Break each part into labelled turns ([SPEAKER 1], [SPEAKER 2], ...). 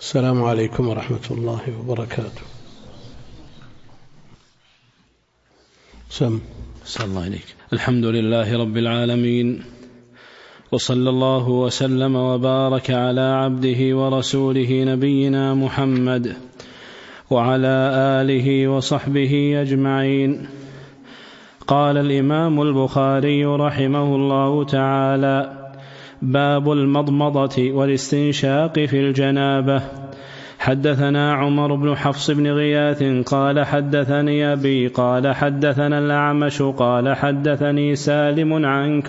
[SPEAKER 1] السلام عليكم ورحمة الله وبركاته.
[SPEAKER 2] صلى الله عليك. الحمد لله رب العالمين، وصلى الله وسلم وبارك على عبده ورسوله نبينا محمد وعلى آله وصحبه أجمعين. قال الإمام البخاري رحمه الله تعالى: باب المضمضة والاستنشاق في الجنابة. حدثنا عمر بن حفص بن غياث قال حدثني أبي قال حدثنا الأعمش قال حدثني سالم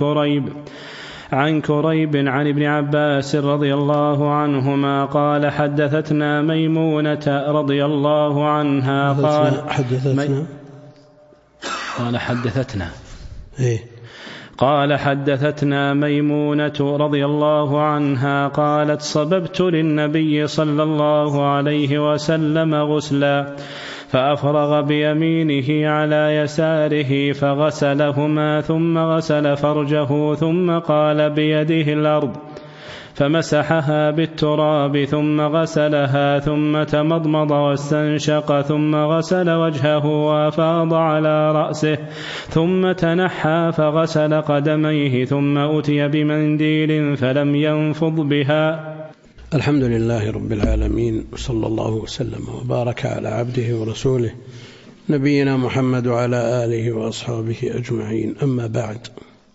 [SPEAKER 2] عن كريب عن ابن عباس رضي الله عنهما قال حدثتنا ميمونة رضي الله عنها قال حدثتنا ميمونة رضي الله عنها قالت: صببت للنبي صلى الله عليه وسلم غسلا فأفرغ بيمينه على يساره فغسلهما ثم غسل فرجه ثم قال بيده الأرض فمسحها بالتراب ثم غسلها ثم تمضمض واستنشق ثم غسل وجهه وأفاض على رأسه ثم تنحى فغسل قدميه ثم أتي بمنديل فلم ينفض بها.
[SPEAKER 1] الحمد لله رب العالمين، وصلى الله وسلم وبارك على عبده ورسوله نبينا محمد وعلى آله وأصحابه أجمعين. أما بعد،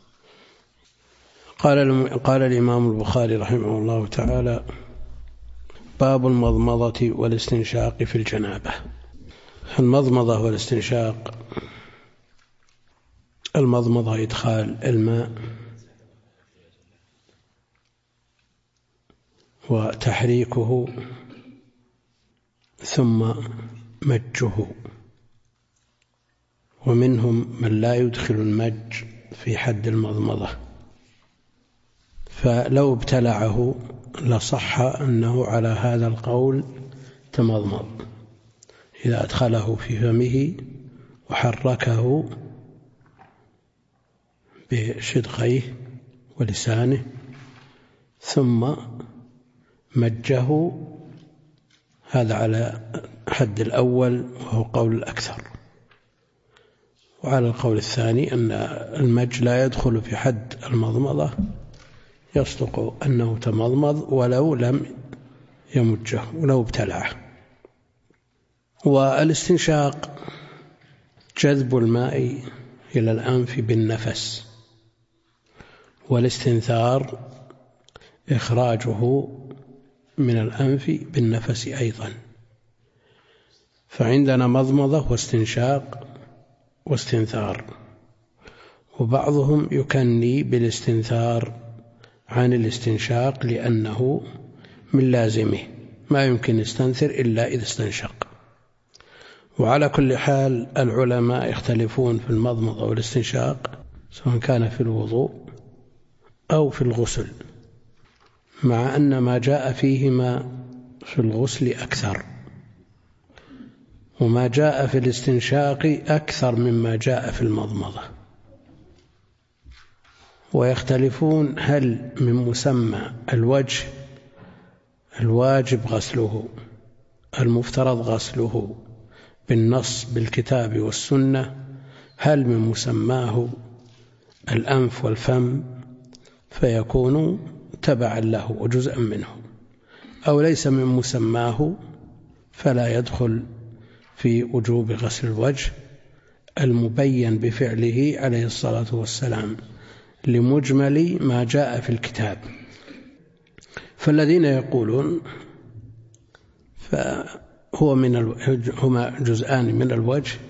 [SPEAKER 1] قال الإمام البخاري رحمه الله تعالى: باب المضمضة والاستنشاق في الجنابة. المضمضة والاستنشاق: المضمضة إدخال الماء وتحريكه ثم مجه، ومنهم من لا يدخل المج في حد المضمضة، فلو ابتلعه لصح أنه على هذا القول تمضمض إذا أدخله في فمه وحركه بشدقيه ولسانه ثم مجه. هذا على حد الأول وهو قول الأكثر، وعلى القول الثاني أن المج لا يدخل في حد المضمضة، يصدق أنه تمضمض ولو لم يمجه ولو ابتلعه. والاستنشاق جذب الماء إلى الأنف بالنفس، والاستنثار إخراجه من الأنف بالنفس أيضا. فعندنا مضمضة واستنشاق واستنثار، وبعضهم يكني بالاستنثار عن الاستنشاق لأنه من لازمه، ما يمكن يستنثر إلا إذا استنشق. وعلى كل حال العلماء يختلفون في المضمضة والاستنشاق سواء كان في الوضوء أو في الغسل، مع أن ما جاء فيهما في الغسل أكثر، وما جاء في الاستنشاق أكثر مما جاء في المضمضة. ويختلفون هل من مسمى الوجه الواجب غسله المفترض غسله بالنص بالكتاب والسنة، هل من مسماه الأنف والفم فيكون تبعا له وجزءا منه، أو ليس من مسماه فلا يدخل في وجوب غسل الوجه المبين بفعله عليه الصلاة والسلام لمجمل ما جاء في الكتاب. فالذين يقولون هما جزءان من الوجه: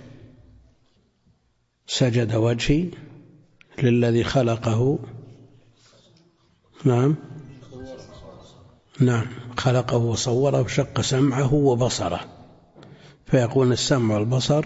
[SPEAKER 1] سجد وجهي للذي خلقه، نعم خلقه وصوره وشق سمعه وبصره، فيكون السمع والبصر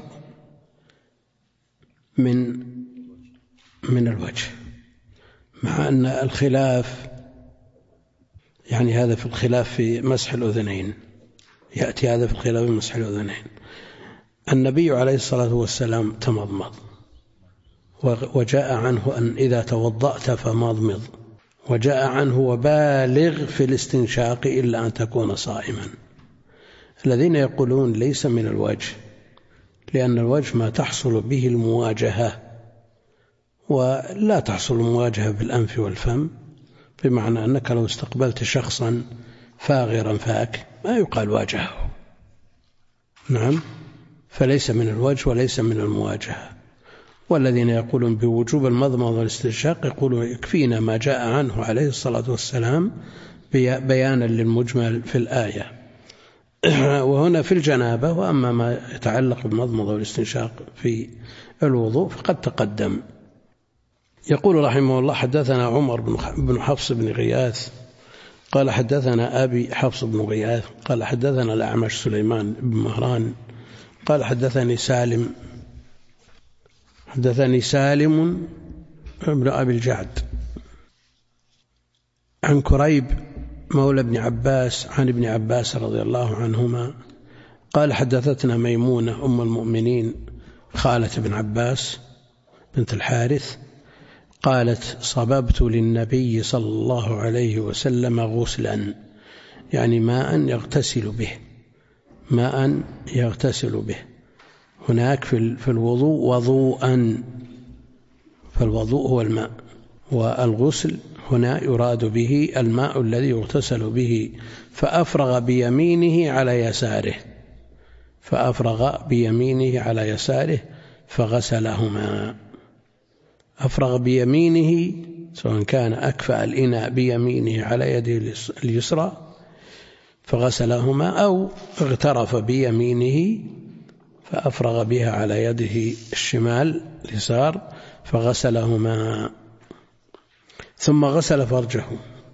[SPEAKER 1] من الوجه، مع أن الخلاف يعني هذا في الخلاف في مسح الأذنين، يأتي هذا في الخلاف في مسح الأذنين. النبي عليه الصلاة والسلام تمضمض، وجاء عنه أن إذا توضأت فمضمض، وجاء عنه وبالغ في الاستنشاق إلا أن تكون صائما. الذين يقولون ليس من الوجه، لأن الوجه ما تحصل به المواجهة، ولا تحصل المواجهة بالأنف والفم، بمعنى أنك لو استقبلت شخصا فاغرا فاك ما يقال واجهه. نعم، فليس من الوجه وليس من المواجهة. والذين يقولون بوجوب المضمضة والاستنشاق يقولون يكفينا ما جاء عنه عليه الصلاة والسلام بيانا للمجمل في الآية، وهنا في الجنابة. وأما ما يتعلق بالمضمضة والاستنشاق في الوضوء فقد تقدم. يقول رحمه الله: حدثنا عمر بن حفص بن غياث قال حدثنا أبي حفص بن غياث قال حدثنا الأعمش سليمان بن مهران قال حدثني سالم بن أبي الجعد عن كريب مولى ابن عباس عن ابن عباس رضي الله عنهما قال حدثتنا ميمونة أم المؤمنين خالة ابن عباس بنت الحارث قالت: صببت للنبي صلى الله عليه وسلم غسلا، يعني ماء يغتسل به. هناك في الوضوء وضوءا، فالوضوء هو الماء، والغسل هنا يراد به الماء الذي يغتسل به. فأفرغ بيمينه على يساره فغسلهما. أفرغ بيمينه سواء كان أكفأ الإناء بيمينه على يده اليسرى فغسلهما، أو اغترف بيمينه فأفرغ بها على يده اليسار فغسلهما. ثم غسل فرجه،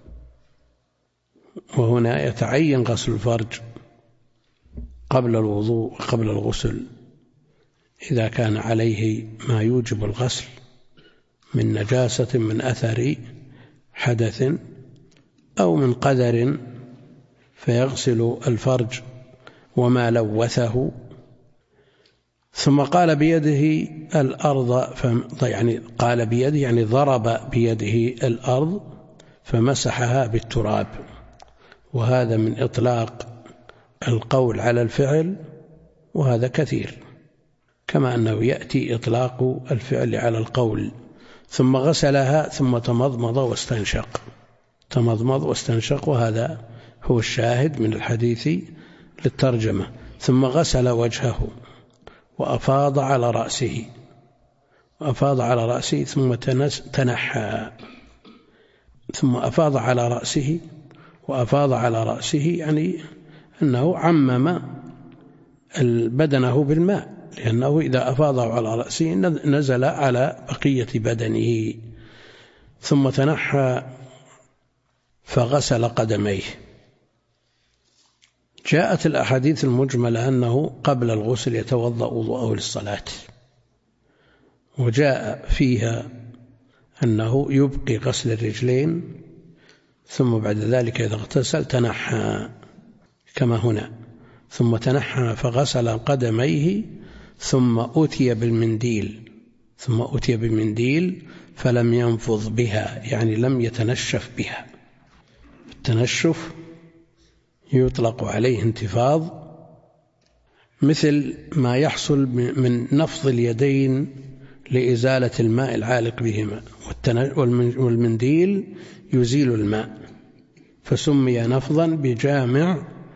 [SPEAKER 1] وهنا يتعين غسل الفرج قبل الوضوء قبل الغسل إذا كان عليه ما يوجب الغسل من نجاسة، من أثر حدث أو من قدر، فيغسل الفرج وما لوثه. ثم قال بيده الأرض، قال بيده يعني ضرب بيده الأرض فمسحها بالتراب، وهذا من إطلاق القول على الفعل، وهذا كثير، كما أنه يأتي إطلاق الفعل على القول. ثم غسلها ثم تمضمض واستنشق، وهذا هو الشاهد من الحديث للترجمة. ثم غسل وجهه وأفاض على رأسه ثم تنحى، ثم أفاض على رأسه يعني أنه عمم بدنه بالماء، لأنه إذا أفاضه على رأسه نزل على بقية بدنه. ثم تنحى فغسل قدميه. جاءت الأحاديث المجملة أنه قبل الغسل يتوضأ وضوءه للصلاة، وجاء فيها أنه يبقي غسل الرجلين، ثم بعد ذلك إذا اغتسل تنحى كما هنا، ثم تنحى فغسل قدميه، ثم أتي بالمنديل فلم ينفض بها، يعني لم يتنشف بها. التنشف يطلق عليه انتفاض، مثل ما يحصل من نفض اليدين لإزالة الماء العالق بهما، والمنديل يزيل الماء، فسمي نفضا بجامع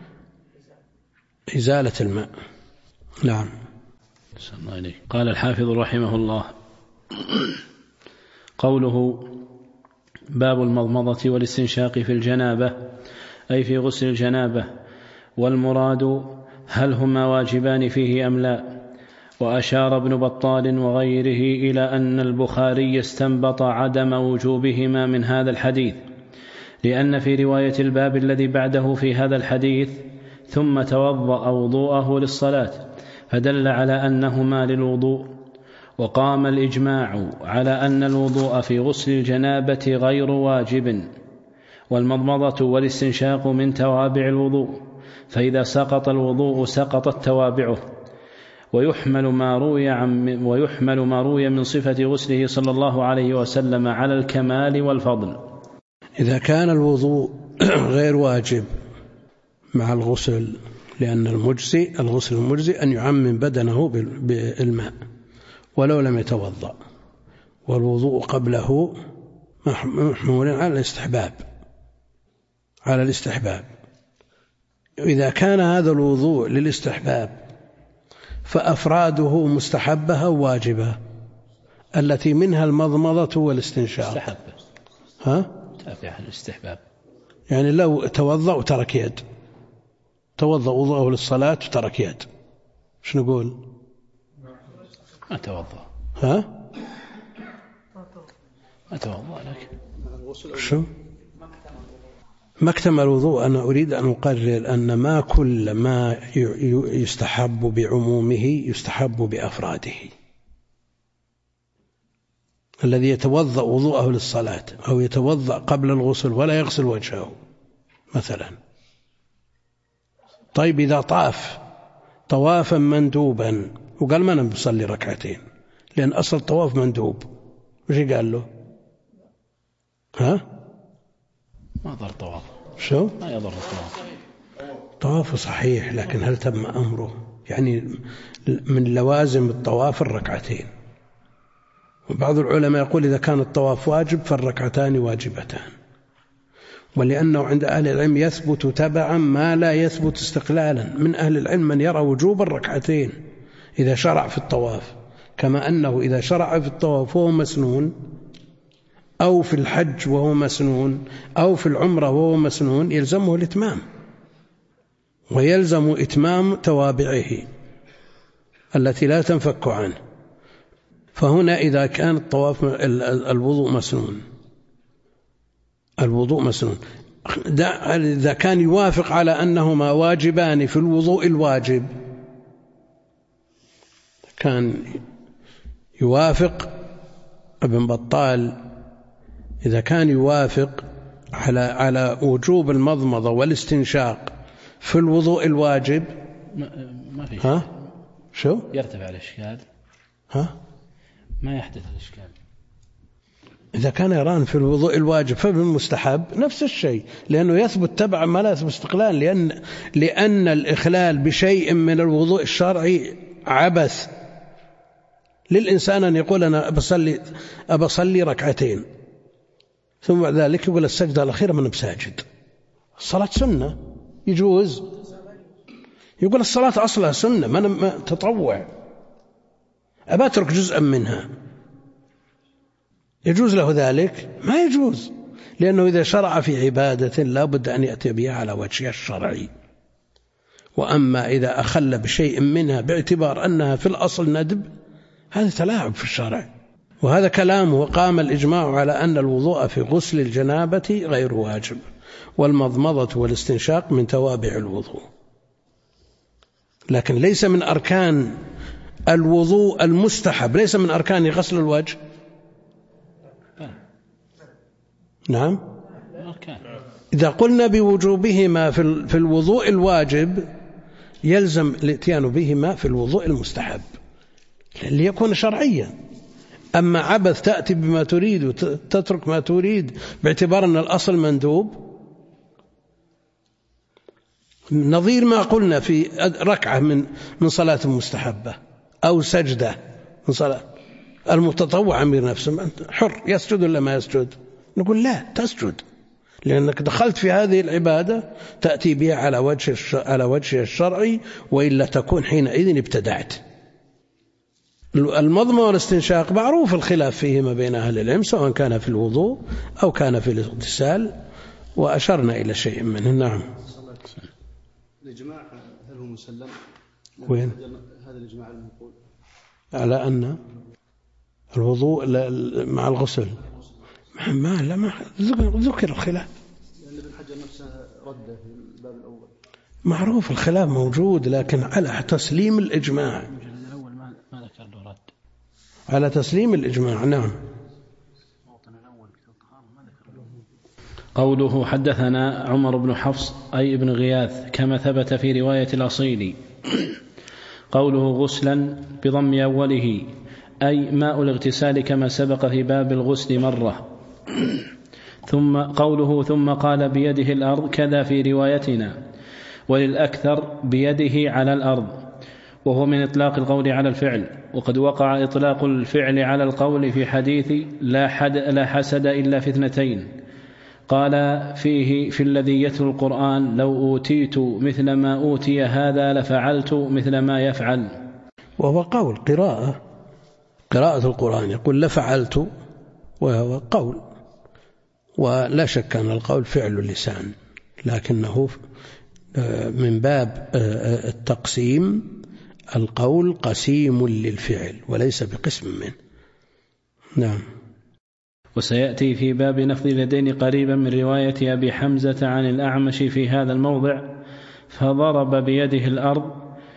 [SPEAKER 1] إزالة الماء. نعم.
[SPEAKER 2] قال الحافظ رحمه الله: قوله باب المضمضة والاستنشاق في الجنابة، أي في غسل الجنابة، والمراد هل هما واجبان فيه أم لا. وأشار ابن بطال وغيره إلى أن البخاري استنبط عدم وجوبهما من هذا الحديث، لأن في رواية الباب الذي بعده في هذا الحديث ثم توضأ وضوءه للصلاة، فدل على أنهما للوضوء. وقام الإجماع على أن الوضوء في غسل الجنابة غير واجب، والمضمضة والاستنشاق من توابع الوضوء، فإذا سقط الوضوء سقطت توابعه. ويحمل ما روي من صفة غسله صلى الله عليه وسلم على الكمال والفضل.
[SPEAKER 1] إذا كان الوضوء غير واجب مع الغسل لأن الغسل المجزي أن يعمم بدنه بالماء ولو لم يتوضأ، والوضوء قبله محمول على الاستحباب. إذا كان هذا الوضوء للاستحباب فأفراده مستحبة أو واجبة، التي منها المضمضة والاستنشاق.
[SPEAKER 2] تابع الاستحباب،
[SPEAKER 1] يعني لو توضأ وترك يد، توضأ وضوءه للصلاة وترك يد، شو نقول؟
[SPEAKER 2] ما توضأ. ما توضأ لك
[SPEAKER 1] شو؟ ما اكتمل الوضوء. أنا أريد أن أقرر أن ما كل ما يستحب بعمومه يستحب بأفراده. الذي يتوضأ وضوءه للصلاة أو يتوضأ قبل الغسل ولا يغسل وجهه مثلا، طيب إذا طاف طوافا مندوبا وقال ما أنا بصلي ركعتين لأن أصل الطواف مندوب، وش قال له؟
[SPEAKER 2] ما ضر طواف.
[SPEAKER 1] شو؟
[SPEAKER 2] ما يضر الطواف.
[SPEAKER 1] طوافه صحيح، لكن هل تم أمره؟ يعني من لوازم الطواف الركعتين، وبعض العلماء يقول إذا كان الطواف واجب فالركعتان واجبتان، ولأنه عند أهل العلم يثبت تبعا ما لا يثبت استقلالا. من أهل العلم من يرى وجوب الركعتين إذا شرع في الطواف، كما أنه إذا شرع في الطواف وهو مسنون، أو في الحج وهو مسنون، أو في العمرة وهو مسنون، يلزمه الإتمام، ويلزم إتمام توابعه التي لا تنفك عنه. فهنا إذا كان الطواف الوضوء مسنون، إذا كان يوافق على أنهما واجبان في الوضوء الواجب، كان يوافق ابن بطال إذا كان يوافق على وجوب المضمضة والاستنشاق في الوضوء الواجب
[SPEAKER 2] ما في
[SPEAKER 1] شو
[SPEAKER 2] يرتفع الإشكال. ما يحدث الإشكال.
[SPEAKER 1] إذا كان يران في الوضوء الواجب ففي المستحب نفس الشيء، لأنه يثبت تبعا ما لا يثبت استقلال، لأن الإخلال بشيء من الوضوء الشرعي عبث. للإنسان أن يقول أنا أبصلي ركعتين ثم بعد ذلك يقول السجدة الأخيرة من بساجد. الصلاة سنة، يجوز. يقول الصلاة أصلها سنة ما تطوع، أبا أترك جزءا منها، يجوز له ذلك؟ ما يجوز، لأنه إذا شرع في عبادة لا بد أن يأتي بها على وجهها الشرعي. وأما إذا أخل بشيء منها باعتبار أنها في الأصل ندب، هذا تلاعب في الشرع. وهذا كلامه. وقام الإجماع على أن الوضوء في غسل الجنابة غير واجب، والمضمضة والاستنشاق من توابع الوضوء، لكن ليس من أركان الوضوء المستحب، ليس من أركان غسل الوجه. نعم، إذا قلنا بوجوبهما في الوضوء الواجب يلزم الاتيان بهما في الوضوء المستحب ليكون شرعيا. أما عبث تأتي بما تريد وتترك ما تريد باعتبار أن الأصل مندوب، نظير ما قلنا في ركعة من صلاة مستحبة أو سجدة من صلاة المتطوع أمير نفسه حر يسجد ولا ما يسجد، نقول لا تسجد، لأنك دخلت في هذه العبادة تأتي بها على وجه الشرعي، وإلا تكون حينئذ ابتدعت. المضمضة والاستنشاق معروف الخلاف فيهما بين أهل العلم، سواء كان في الوضوء أو كان في الاغتسال، وأشرنا إلى شيء منه. نعم.
[SPEAKER 3] الإجماع هل هو مسلم؟
[SPEAKER 1] وين
[SPEAKER 3] هذا الإجماع المنقول
[SPEAKER 1] على أن الوضوء مع الغسل ما ذكر الخلاف،
[SPEAKER 3] لأن ابن حجر نفسه رده في الباب الأول.
[SPEAKER 1] معروف الخلاف موجود، لكن على تسليم الإجماع، على تسليم الإجماع. نعم.
[SPEAKER 2] قوله حدثنا عمر بن حفص أي ابن غياث كما ثبت في رواية الأصيلي. قوله غسلا بضم أوله أي ماء الاغتسال كما سبق في باب الغسل مرة. ثم قوله ثم قال بيده الأرض كذا في روايتنا. وللأكثر بيده على الأرض، وهو من إطلاق القول على الفعل. وقد وقع إطلاق الفعل على القول في حديث لا حسد إلا في 2 قال فيه في الذي يتلو القرآن: لو أوتيت مثل ما أوتي هذا لفعلت مثل ما يفعل.
[SPEAKER 1] وهو قول قراءة القرآن، يقول لفعلت، وهو قول، ولا شك أن القول فعل اللسان، لكنه من باب التقسيم القول قسيم للفعل وليس بقسم منه. نعم.
[SPEAKER 2] وسيأتي في باب نفض اليدين قريبا من رواية أبي حمزة عن الأعمش في هذا الموضع: فضرب بيده الأرض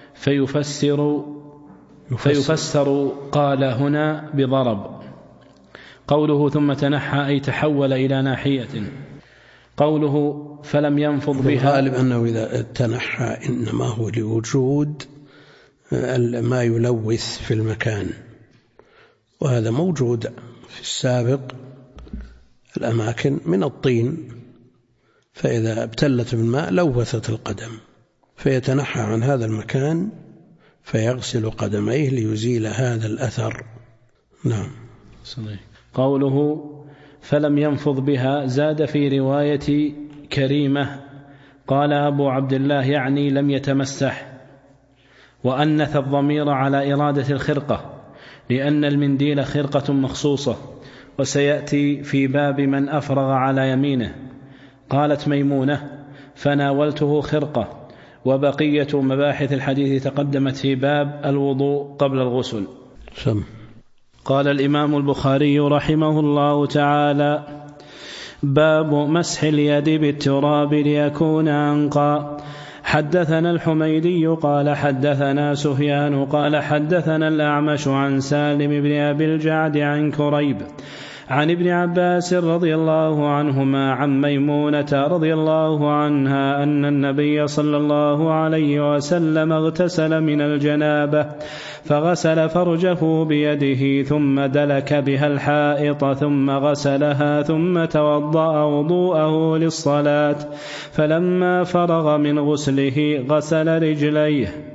[SPEAKER 2] فيفسر قال هنا بضرب. قوله ثم تنحى أي تحول إلى ناحية. قوله فلم ينفض بها،
[SPEAKER 1] الغالب أنه إذا تنحى إنما هو لوجود ما يلوث في المكان، وهذا موجود في السابق الأماكن من الطين، فإذا ابتلت بالماء لوثت القدم، فيتنحى عن هذا المكان فيغسل قدميه ليزيل هذا الأثر. نعم.
[SPEAKER 2] صحيح. قوله فلم ينفض بها زاد في رواية كريمة قال أبو عبد الله يعني لم يتمسح، وأنث الضمير على إرادة الخرقة لأن المنديل خرقة مخصوصة. وسيأتي في باب من أفرغ على يمينه. قالت ميمونة فناولته خرقة. وبقية مباحث الحديث تقدمت في باب الوضوء قبل الغسل. قال الإمام البخاري رحمه الله تعالى: باب مسح اليد بالتراب ليكون أنقى. حدثنا الحميدي قال حدثنا سفيان قال حدثنا الأعمش عن سالم بن أبي الجعد عن كريب عن ابن عباس رضي الله عنهما عن ميمونة رضي الله عنها أن النبي صلى الله عليه وسلم اغتسل من الجنابة فغسل فرجه بيده ثم دلك بها الحائط ثم غسلها ثم توضأ وضوءه للصلاة، فلما فرغ من غسله غسل رجليه.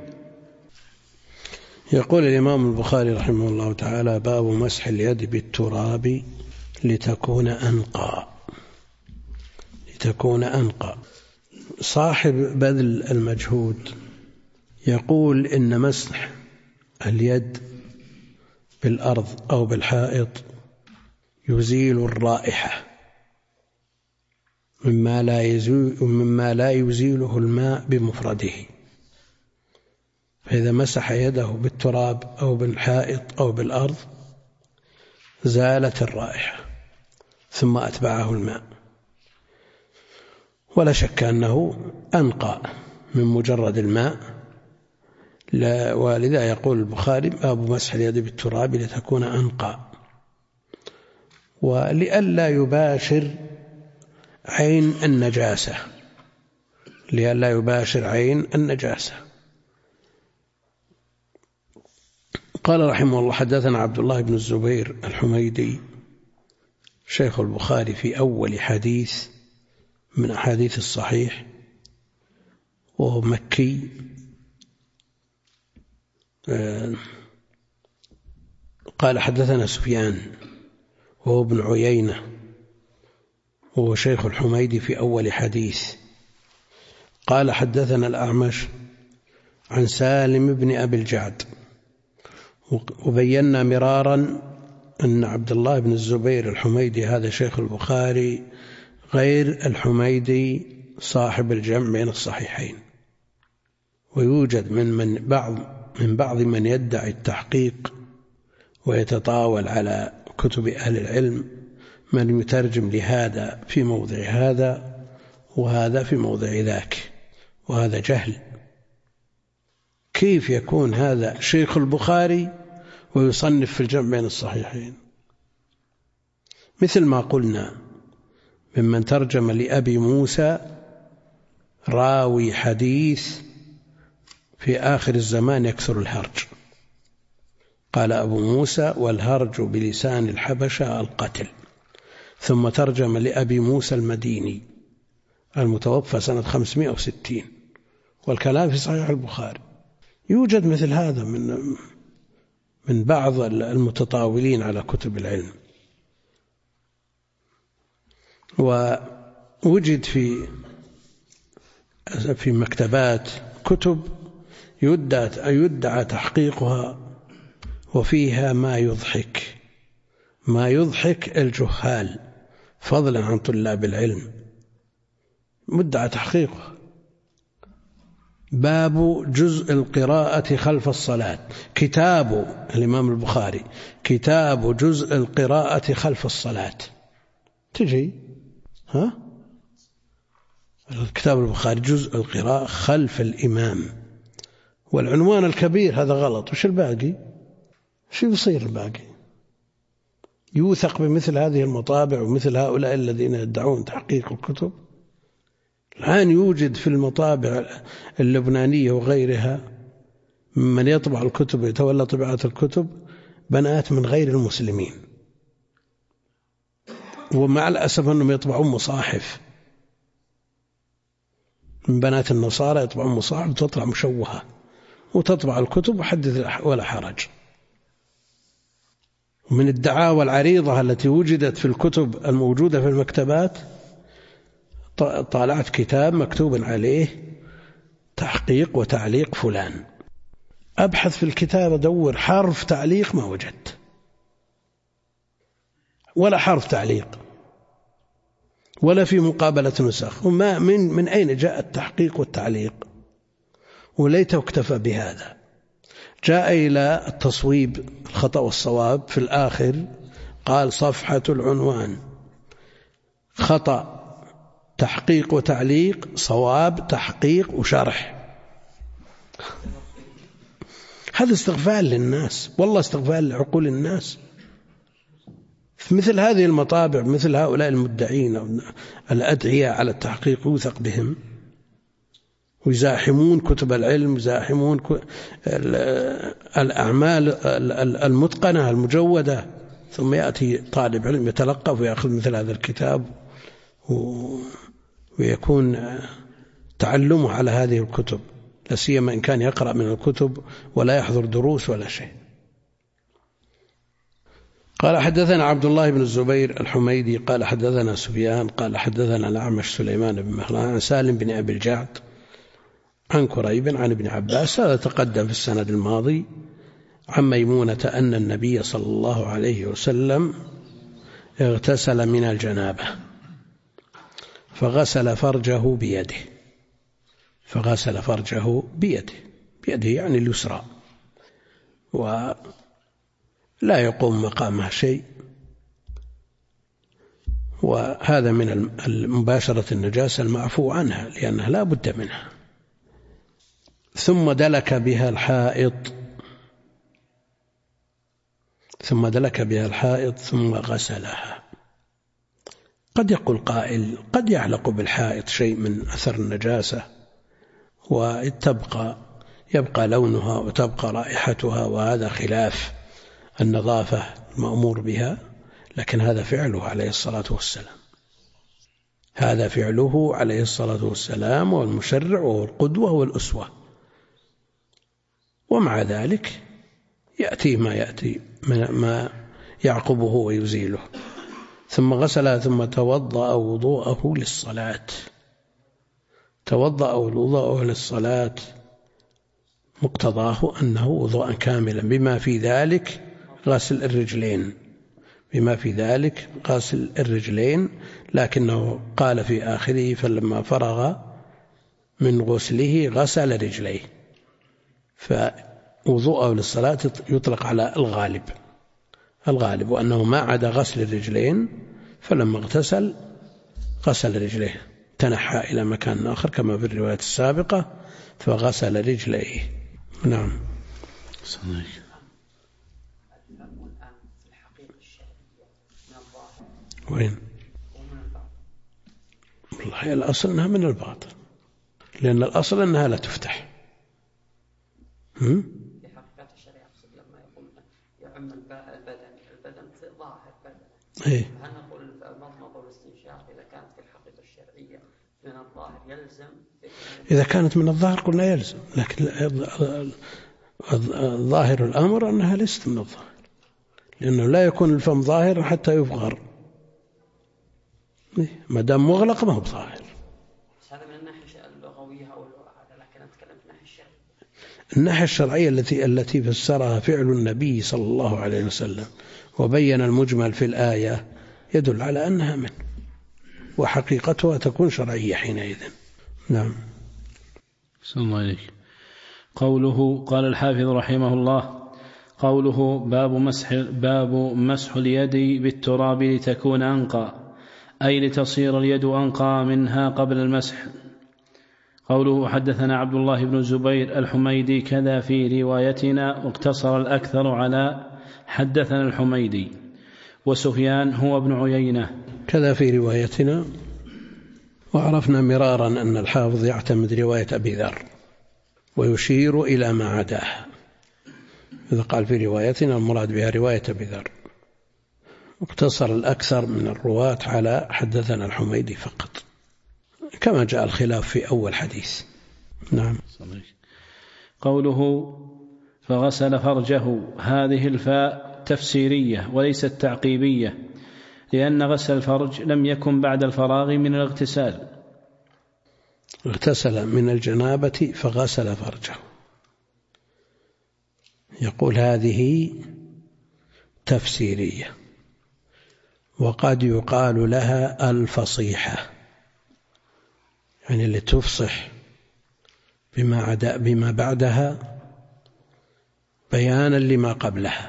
[SPEAKER 1] يقول الإمام البخاري رحمه الله تعالى: باب مسح اليد بالتراب لتكون أنقى. صاحب بذل المجهود يقول إن مسح اليد بالأرض أو بالحائط يزيل الرائحة مما لا يزيله الماء بمفرده، فإذا مسح يده بالتراب أو بالحائط أو بالأرض زالت الرائحة ثم أتبعه الماء، ولا شك أنه أنقى من مجرد الماء. ولذا يقول البخاري: باب مسح اليد بالتراب لتكون أنقى، ولئلا يباشر عين النجاسة. قال رحمه الله: حدثنا عبد الله بن الزبير الحميدي شيخ البخاري في أول حديث من أحاديث الصحيح، وهو مكي، قال حدثنا سفيان وهو ابن عيينة وهو شيخ الحميدي في أول حديث. قال حدثنا الأعمش عن سالم بن أبي الجعد. وبينا مرارا أن عبد الله بن الزبير الحميدي هذا شيخ البخاري غير الحميدي صاحب الجمع بين الصحيحين، ويوجد من بعض من يدعي التحقيق ويتطاول على كتب أهل العلم من يترجم لهذا في موضع هذا وهذا في موضع ذاك، وهذا جهل. كيف يكون هذا شيخ البخاري ويصنف في الجمع بين الصحيحين؟ مثل ما قلنا ممن ترجم لأبي موسى راوي حديث في آخر الزمان يكثر الهرج، قال أبو موسى: والهرج بلسان الحبشة القتل. ثم ترجم لأبي موسى المديني المتوفى سنة 560 والكلام في صحيح البخاري. يوجد مثل هذا من بعض المتطاولين على كتب العلم، ووجد في مكتبات كتب يدعى تحقيقها وفيها ما يضحك الجهال فضلا عن طلاب العلم، مدعى تحقيقها. باب جزء القراءة خلف الصلاة، كتاب الإمام البخاري كتاب جزء القراءة خلف الصلاة، تجي الكتاب البخاري جزء القراءة خلف الإمام، والعنوان الكبير هذا غلط. وش الباقي؟ شو يصير الباقي؟ يوثق بمثل هذه المطابع ومثل هؤلاء الذين يدعون تحقيق الكتب. الآن يوجد في المطابع اللبنانية وغيرها من يطبع الكتب ويتولى طباعة الكتب بنات من غير المسلمين، ومع الأسف أنهم يطبعون مصاحف من بنات النصارى، يطبعون مصاحف وتطلع مشوهة، وتطبع الكتب وحدث ولا حرج. ومن الدعاوى العريضة التي وجدت في الكتب الموجودة في المكتبات، طالعت كتاب مكتوب عليه تحقيق وتعليق فلان، أبحث في الكتاب أدور حرف تعليق ما وجدت، ولا حرف تعليق، ولا في مقابلة نسخ. وما من أين جاء التحقيق والتعليق؟ وليته اكتفى بهذا، جاء إلى التصويب الخطأ والصواب في الآخر قال صفحة العنوان خطأ تحقيق وتعليق، صواب تحقيق وشرح. هذا استغفال للناس، والله استغفال لعقول الناس. في مثل هذه المطابع مثل هؤلاء المدعين الأدعياء على التحقيق يوثق بهم، ويزاحمون كتب العلم، يزاحمون الأعمال المتقنة المجودة، ثم يأتي طالب علم يتلقف ويأخذ مثل هذا الكتاب ويكون تعلمه على هذه الكتب، لا سيما إن كان يقرأ من الكتب ولا يحضر دروس ولا شيء. قال حدثنا عبد الله بن الزبير الحميدي قال حدثنا سفيان قال حدثنا الأعمش سليمان بن مهران عن سالم بن أبي الجعد عن كريب عن ابن عباس، هذا تقدم في السند الماضي، عن ميمونة أن النبي صلى الله عليه وسلم اغتسل من الجنابة فغسل فرجه بيده، فغسل فرجه بيده يعني اليسرى، ولا يقوم مقامها شيء، وهذا من مباشرة النجاسة المعفو عنها لأنها لا بد منها. ثم دلك بها الحائط ثم غسلها. قد يقول قائل قد يعلق بالحائط شيء من أثر النجاسة يبقى لونها وتبقى رائحتها، وهذا خلاف النظافة المأمور بها، لكن هذا فعله عليه الصلاة والسلام، هذا فعله عليه الصلاة والسلام، والمشرع والقدوة والأسوة. ومع ذلك يأتي ما يعقبه ويزيله. ثم غسل ثم توضأ وضوءه للصلاة. توضأ وضوءه للصلاة مقتضاه أنه وضوءا كاملا بما في ذلك غسل الرجلين، لكنه قال في آخره فلما فرغ من غسله غسل رجليه، فوضوءه للصلاة يطلق على الغالب وأنه ما عدا غسل الرجلين، فلما اغتسل غسل رجليه، تنحى إلى مكان آخر كما في الرواية السابقة فغسل رجليه. نعم. وين؟ والله الأصل أنها من الباطن، لأن الأصل أنها لا تفتح.
[SPEAKER 4] في حقيقة الشريعة لما يقول يعم البدن ظاهر بدن، هل نقول المضمضة والاستنشاق إذا كانت في الحقيقة الشرعية من الظاهر يلزم.
[SPEAKER 1] إذا كانت من الظاهر قلنا يلزم، لكن ظاهر الأمر أنها ليست من الظاهر، لأنه لا يكون الفم ظاهر حتى يفغر، ما دام مغلق ما هو ظاهر.
[SPEAKER 4] هذا من الناحية اللغوية أو هذا، لكن أتكلم في الناحية الشرعية.
[SPEAKER 1] الناحية الشرعية التي فسرها فعل النبي صلى الله عليه وسلم وبين المجمل في الآية يدل على أنها منه، وحقيقتها تكون شرعية حينئذ. نعم.
[SPEAKER 2] السلام الله عليك. قوله قال الحافظ رحمه الله: قوله باب مسح اليد بالتراب لتكون أنقى، أي لتصير اليد أنقى منها قبل المسح. قوله حدثنا عبد الله بن الزبير الحميدي كذا في روايتنا، واقتصر الأكثر على حدثنا الحميدي، وسفيان هو ابن عيينة
[SPEAKER 1] كذا في روايتنا. وعرفنا مرارا أن الحافظ يعتمد رواية أبي ذر ويشير إلى ما عداها، إذا قال في روايتنا المراد بها رواية أبي ذر. اقتصر الأكثر من الرواة على حدثنا الحميدي فقط، كما جاء الخلاف في أول حديث. نعم.
[SPEAKER 2] قوله فغسل فرجه، هذه الفاء تفسيرية وليست تعقيبية، لأن غسل الفرج لم يكن بعد الفراغ من الاغتسال.
[SPEAKER 1] اغتسل من الجنابة فغسل فرجه، يقول هذه تفسيرية، وقد يقال لها الفصيحة، يعني اللي تفصح بما بعدها بيانا لما قبلها.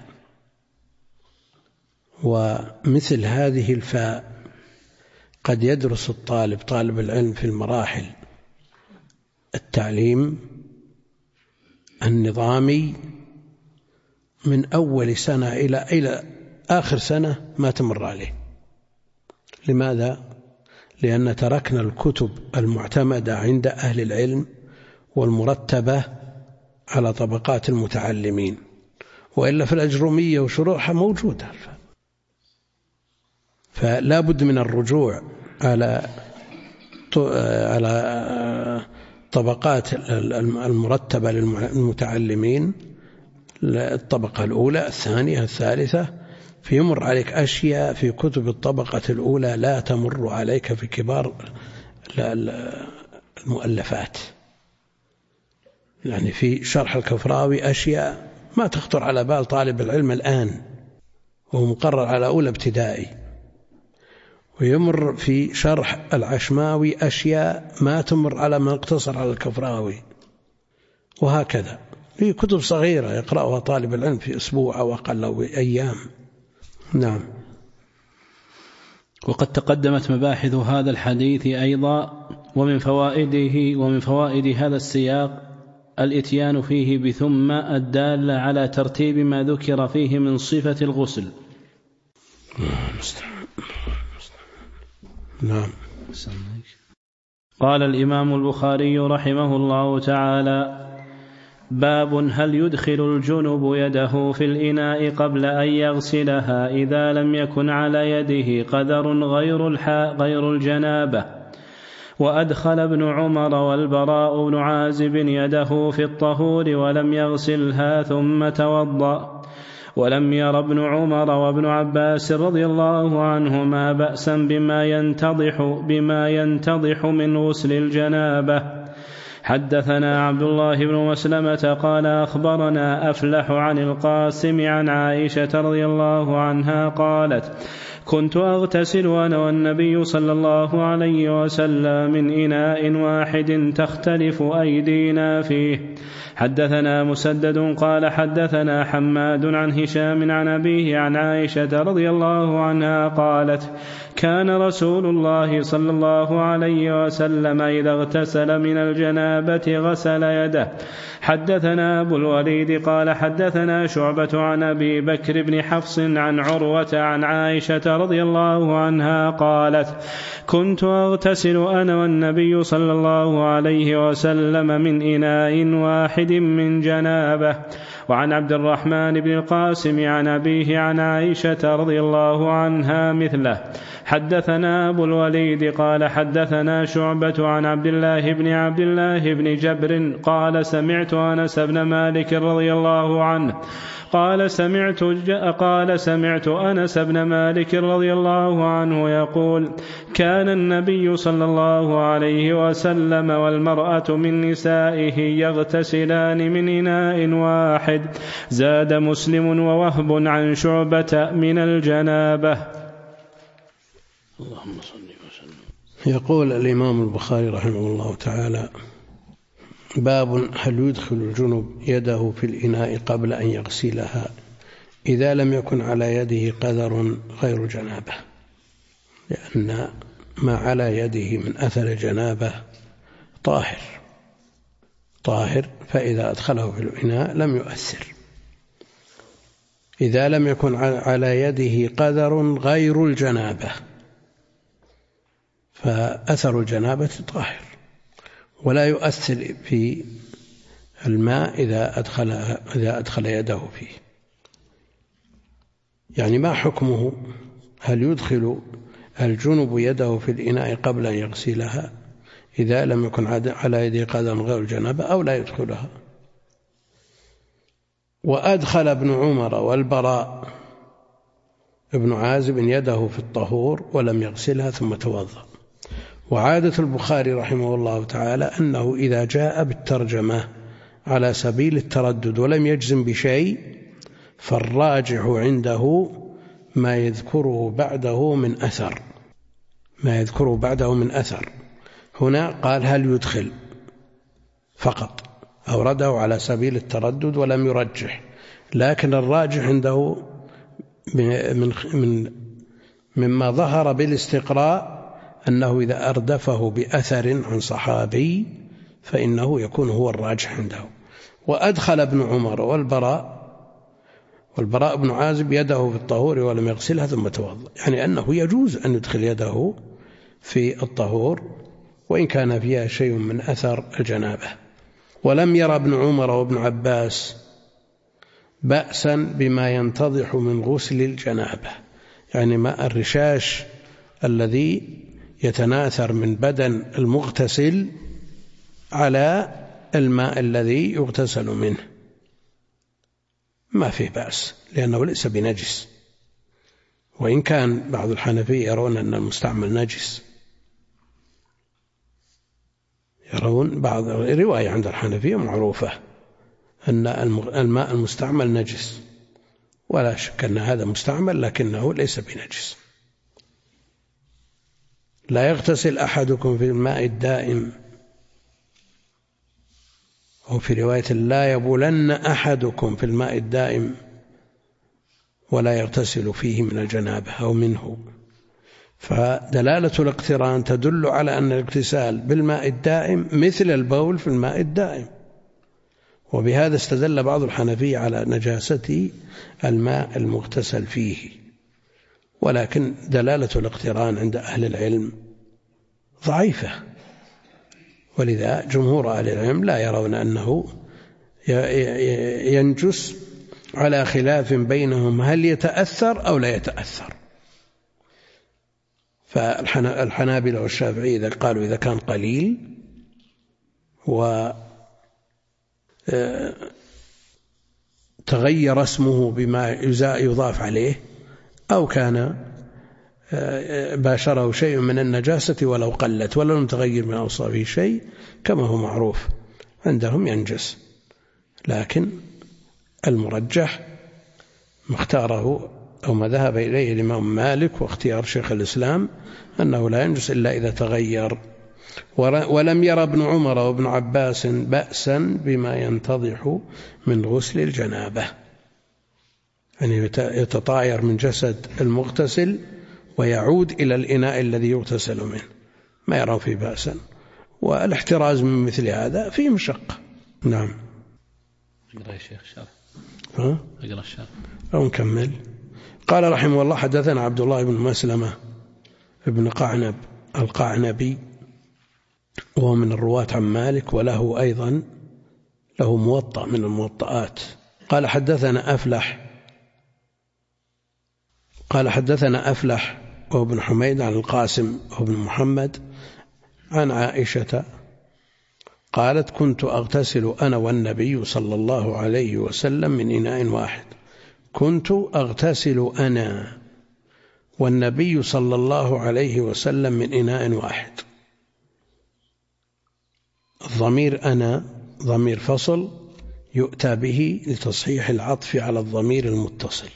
[SPEAKER 1] ومثل هذه الفاء قد يدرس طالب العلم في المراحل التعليم النظامي من أول سنة إلى آخر سنة ما تمر عليه. لماذا؟ لأن تركنا الكتب المعتمدة عند أهل العلم والمرتبة على طبقات المتعلمين، وإلا في الأجرومية وشروحها موجودة. فلا بد من الرجوع على طبقات المرتبة للمتعلمين، الطبقة الأولى الثانية الثالثة، فيمر عليك أشياء في كتب الطبقة الأولى لا تمر عليك في كبار المؤلفات. يعني في شرح الكفراوي أشياء ما تخطر على بال طالب العلم الآن وهو مقرر على أولى ابتدائي، ويمر في شرح العشماوي أشياء ما تمر على من اقتصر على الكفراوي، وهكذا في كتب صغيرة يقرأها طالب العلم في أسبوع أو أقل أو أيام. نعم.
[SPEAKER 2] وقد تقدمت مباحث هذا الحديث أيضا. ومن فوائد هذا السياق الإتيان فيه بثم الدالة على ترتيب ما ذكر فيه من صفة الغسل.
[SPEAKER 1] نعم.
[SPEAKER 2] قال الإمام البخاري رحمه الله تعالى: باب هل يدخل الجنب يده في الإناء قبل أن يغسلها إذا لم يكن على يده قدر غير الجنابة. وأدخل ابن عمر والبراء بن عازب يده في الطهور ولم يغسلها ثم توضأ. ولم ير ابن عمر وابن عباس رضي الله عنهما بأسا بما ينتضح من غسل الجنابة. حدثنا عبد الله بن مسلمة قال أخبرنا أفلح عن القاسم عن عائشة رضي الله عنها قالت: كنت أغتسل أنا والنبي صلى الله عليه وسلم من إناء واحد تختلف أيدينا فيه. حدثنا مسدد قال حدثنا حماد عن هشام عن أبيه عن عائشة رضي الله عنها قالت: كان رسول الله صلى الله عليه وسلم إذا اغتسل من الجنابة غسل يده. حدثنا أبو الوليد قال حدثنا شعبة عن أبي بكر بن حفص عن عروة عن عائشة رضي الله عنها قالت: كنت أغتسل أنا والنبي صلى الله عليه وسلم من إناء واحد من جنابه. وعن عبد الرحمن بن القاسم عن أبيه عن عائشة رضي الله عنها مثله. حدثنا أبو الوليد قال حدثنا شعبة عن عبد الله بن جبر قال سمعت أنس بن مالك رضي الله عنه قال سمعت أنس بن مالك رضي الله عنه يقول كان النبي صلى الله عليه وسلم والمرأة من نسائه يغتسلان من إناء واحد. زاد مسلم ووهب عن شعبة من الجنابة.
[SPEAKER 1] اللهم صل وسلم. يقول الإمام البخاري رحمه الله تعالى: باب هل يدخل الجنب يده في الإناء قبل أن يغسلها إذا لم يكن على يده قدر غير جنابه، لأن ما على يده من أثر جنابه طاهر، فإذا أدخله في الإناء لم يؤثر. إذا لم يكن على يده قدر غير الجنابه فأثر الجنابة طاهر ولا يؤثر في الماء إذا أدخل يده فيه. يعني ما حكمه؟ هل يدخل الجنب يده في الإناء قبل أن يغسلها إذا لم يكن على يده قدر غير الجنابة أو لا يدخلها؟ وأدخل ابن عمر والبراء ابن عازب يده في الطهور ولم يغسلها ثم توضأ. وعادة البخاري رحمه الله تعالى أنه إذا جاء بالترجمة على سبيل التردد ولم يجزم بشيء فالراجح عنده ما يذكره بعده من أثر. هنا قال هل يدخل فقط، أورده على سبيل التردد ولم يرجح، لكن الراجح عنده مما ظهر بالاستقراء أنه إذا أردفه بأثر عن صحابي فإنه يكون هو الراجح عنده. وأدخل ابن عمر والبراء بن عازب يده في الطهور ولم يغسلها ثم توضأ، يعني أنه يجوز أن يدخل يده في الطهور وإن كان فيها شيء من أثر الجنابة. ولم ير ابن عمر وابن عباس بأسا بما ينتضح من غسل الجنابة، يعني ماء الرشاش الذي يتناثر من بدن المغتسل على الماء الذي يغتسل منه، ما فيه بأس لأنه ليس بنجس. وإن كان بعض الحنفية يرون أن المستعمل نجس، يرون بعض رواية عند الحنفية معروفة أن الماء المستعمل نجس، ولا شك أن هذا مستعمل لكنه ليس بنجس. لا يغتسل أحدكم في الماء الدائم، أو في رواية لا يبولن أحدكم في الماء الدائم ولا يغتسل فيه من الجنابة أو منه. فدلالة الاقتران تدل على أن الاغتسال بالماء الدائم مثل البول في الماء الدائم، وبهذا استدل بعض الحنفية على نجاسة الماء المغتسل فيه. ولكن دلالة الاقتران عند أهل العلم ضعيفة، ولذا جمهور أهل العلم لا يرون أنه ينجس، على خلاف بينهم هل يتأثر أو لا يتأثر. فالحنابلة والشافعية إذا قالوا إذا كان قليل وتغير اسمه بما يضاف عليه أو كان باشره شيء من النجاسة ولو قلت ولم تغير من أوصافه شيء كما هو معروف عندهم ينجس. لكن المرجح مختاره أو ما ذهب إليه الإمام مالك واختيار شيخ الإسلام أنه لا ينجس إلا إذا تغير. ولم ير ابن عمر وابن عباس بأسا بما ينتضح من غسل الجنابة، يعني يتطاير من جسد المغتسل ويعود إلى الإناء الذي يغتسل منه، ما يرون فيه بأسا. والاحتراز من مثل هذا فيه مشقة. نعم.
[SPEAKER 2] اقرأ يا شيخ الشرح.
[SPEAKER 1] اقرأ الشرح أو نكمل. قال رحمه الله حدثنا عبد الله بن مسلمة ابن قعنب القعنبي، وهو من الرواة عن مالك، وله أيضا له موطأ من الموطئات. قال حدثنا أفلح وابن حميد عن القاسم وابن محمد عن عائشة قالت كنت أغتسل أنا والنبي صلى الله عليه وسلم من إناء واحد. كنت أغتسل أنا والنبي صلى الله عليه وسلم من إناء واحد. الضمير أنا ضمير فصل يؤتى به لتصحيح العطف على الضمير المتصل،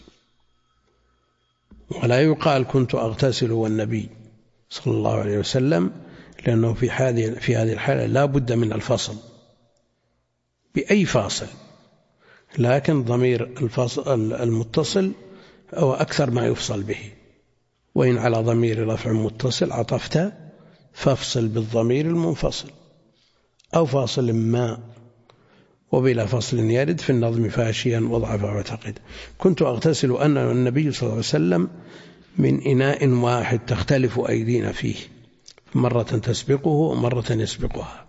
[SPEAKER 1] ولا يقال كنت أغتسل والنبي صلى الله عليه وسلم، لأنه في هذه الحالة لا بد من الفصل بأي فاصل، لكن ضمير الفصل المتصل هو أكثر ما يفصل به. وإن على ضمير رفع متصل عطفت فافصل بالضمير المنفصل، أو فاصل ما، وبلا فصل يرد في النظم فاشيا وضعف واعتقد. كنت أغتسل أنا والنبي صلى الله عليه وسلم من إناء واحد تختلف أيدينا فيه، مرة تسبقه ومرة يسبقها،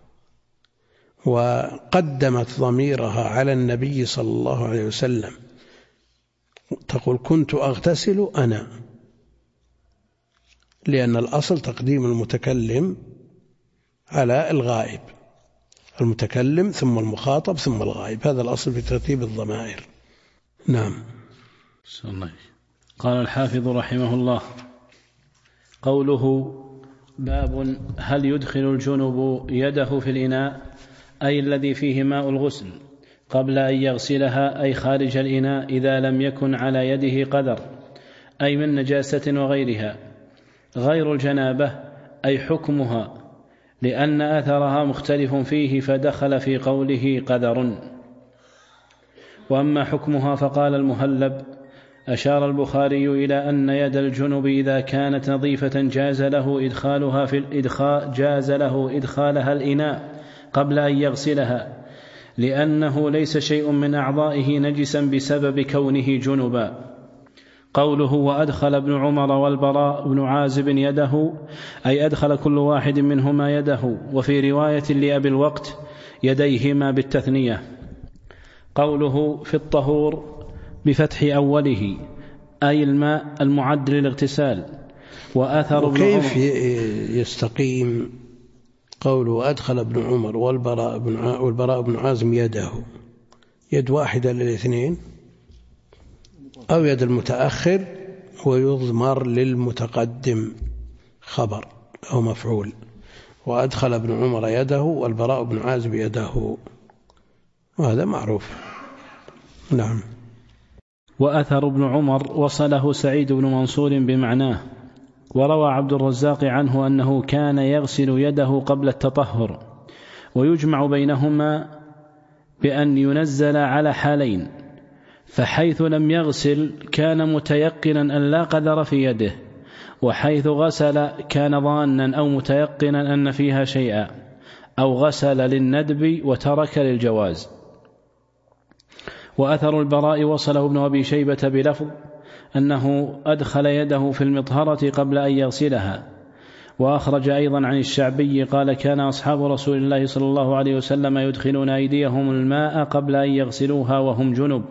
[SPEAKER 1] وقدمت ضميرها على النبي صلى الله عليه وسلم، تقول كنت أغتسل أنا، لأن الأصل تقديم المتكلم على الغائب، المتكلم ثم المخاطب ثم الغائب، هذا الأصل في ترتيب الضمائر. نعم.
[SPEAKER 2] قال الحافظ رحمه الله: قوله باب هل يدخل الجنب يده في الإناء، أي الذي فيه ماء الغسل، قبل أن يغسلها، أي خارج الإناء إذا لم يكن على يده قدر، أي من نجاسة وغيرها، غير الجنابة، أي حكمها، لأن أثرها مختلف فيه فدخل في قوله قدر. وأما حكمها فقال المهلب: أشار البخاري إلى أن يد الجنب إذا كانت نظيفة جاز له إدخالها الإناء قبل أن يغسلها، لأنه ليس شيء من أعضائه نجسا بسبب كونه جنبا. قوله وأدخل ابن عمر والبراء بن عازب يده، أي أدخل كل واحد منهما يده، وفي رواية لأبي الوقت يديهما بالتثنية. قوله في الطهور بفتح أوله، أي الماء المعد للاغتسال. وأثر
[SPEAKER 1] وكيف يستقيم قوله أدخل ابن عمر والبراء بن عازم يده، يد واحدة للاثنين أو يد المتأخر ويضمر للمتقدم خبر أو مفعول، وأدخل ابن عمر يده والبراء بن عازب يده، وهذا معروف. نعم.
[SPEAKER 2] وأثر ابن عمر وصله سعيد بن منصور بمعناه، وروى عبد الرزاق عنه أنه كان يغسل يده قبل التطهر، ويجمع بينهما بأن ينزل على حالين، فحيث لم يغسل كان متيقنا أن لا قدر في يده، وحيث غسل كان ظانا أو متيقنا أن فيها شيئا، أو غسل للندب وترك للجواز. وأثر البراء وصله ابن أبي شيبة بلفظ أنه أدخل يده في المطهرة قبل أن يغسلها. وأخرج أيضا عن الشعبي قال كان أصحاب رسول الله صلى الله عليه وسلم يدخلون أيديهم الماء قبل أن يغسلوها وهم جنب.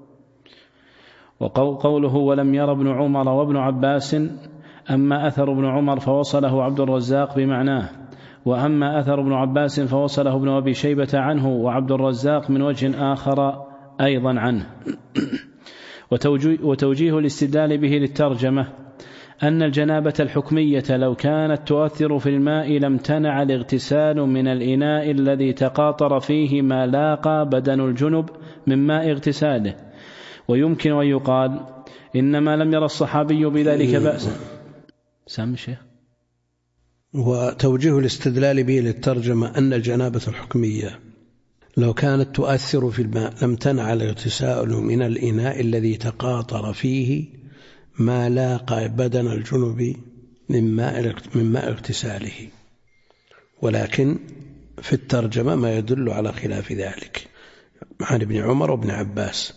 [SPEAKER 2] وقوله ولم ير ابن عمر وابن عباس، أما أثر ابن عمر فوصله عبد الرزاق بمعناه، وأما أثر ابن عباس فوصله ابن أبي شيبة عنه وعبد الرزاق من وجه آخر أيضا عنه. وتوجيه الاستدلال به للترجمة أن الجنابة الحكمية لو كانت تؤثر في الماء لم تنع الاغتسال من الإناء الذي تقاطر فيه ما لاقى بدن الجنب من ماء اغتساله. ويمكن أن يقال إنما لم يرى الصحابي بذلك بأسا. سامي شيخ.
[SPEAKER 1] وتوجيه الاستدلال به للترجمة أن الجنابة الحكمية لو كانت تؤثر في الماء لم تنع الاغتسال من الإناء الذي تقاطر فيه ما لاقى بدن الجنب من ماء اغتساله، ولكن في الترجمة ما يدل على خلاف ذلك عن ابن عمر وابن عباس،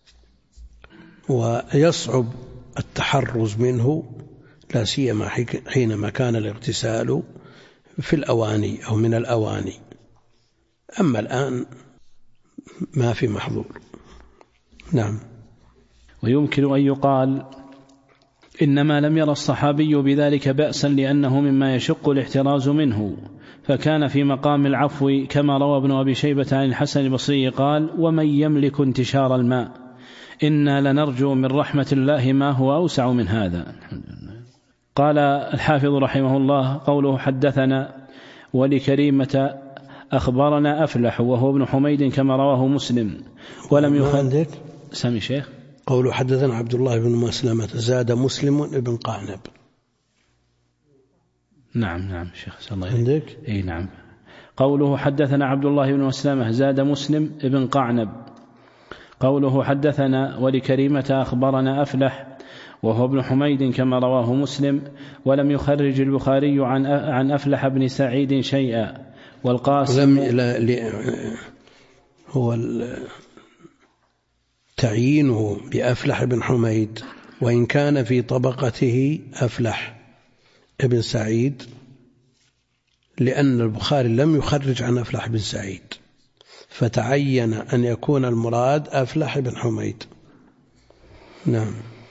[SPEAKER 1] ويصعب التحرز منه لا سيما حينما كان الاغتسال في الأواني أو من الأواني، أما الآن ما في محظور. نعم.
[SPEAKER 2] ويمكن أن يقال إنما لم ير الصحابي بذلك بأسا لأنه مما يشق الاحتراز منه، فكان في مقام العفو، كما روى ابن أبي شيبة عن الحسن البصري قال: ومن يملك انتشار الماء إنا لنرجو من رحمة الله ما هو أوسع من هذا. قال الحافظ رحمه الله: قوله حدثنا ولكريمة أخبرنا أفلح وهو ابن حميد كما رواه مسلم ولم يخرج. سامي شيخ.
[SPEAKER 1] قوله حدثنا عبد الله بن مسلمة زاد مسلم ابن قعنب.
[SPEAKER 2] نعم شيخ الله
[SPEAKER 1] عندك؟
[SPEAKER 2] اي نعم. قوله حدثنا عبد الله بن مسلمة زاد مسلم ابن قعنب. قوله حدثنا ولكريمة أخبرنا أفلح وهو ابن حميد كما رواه مسلم ولم يخرج البخاري عن أفلح بن سعيد شيئا. والقاسم
[SPEAKER 1] هو تعيينه بأفلح بن حميد، وإن كان في طبقته أفلح ابن سعيد، لأن البخاري لم يخرج عن أفلح بن سعيد، فتعين أن يكون المراد أفلح بن حميد. نعم.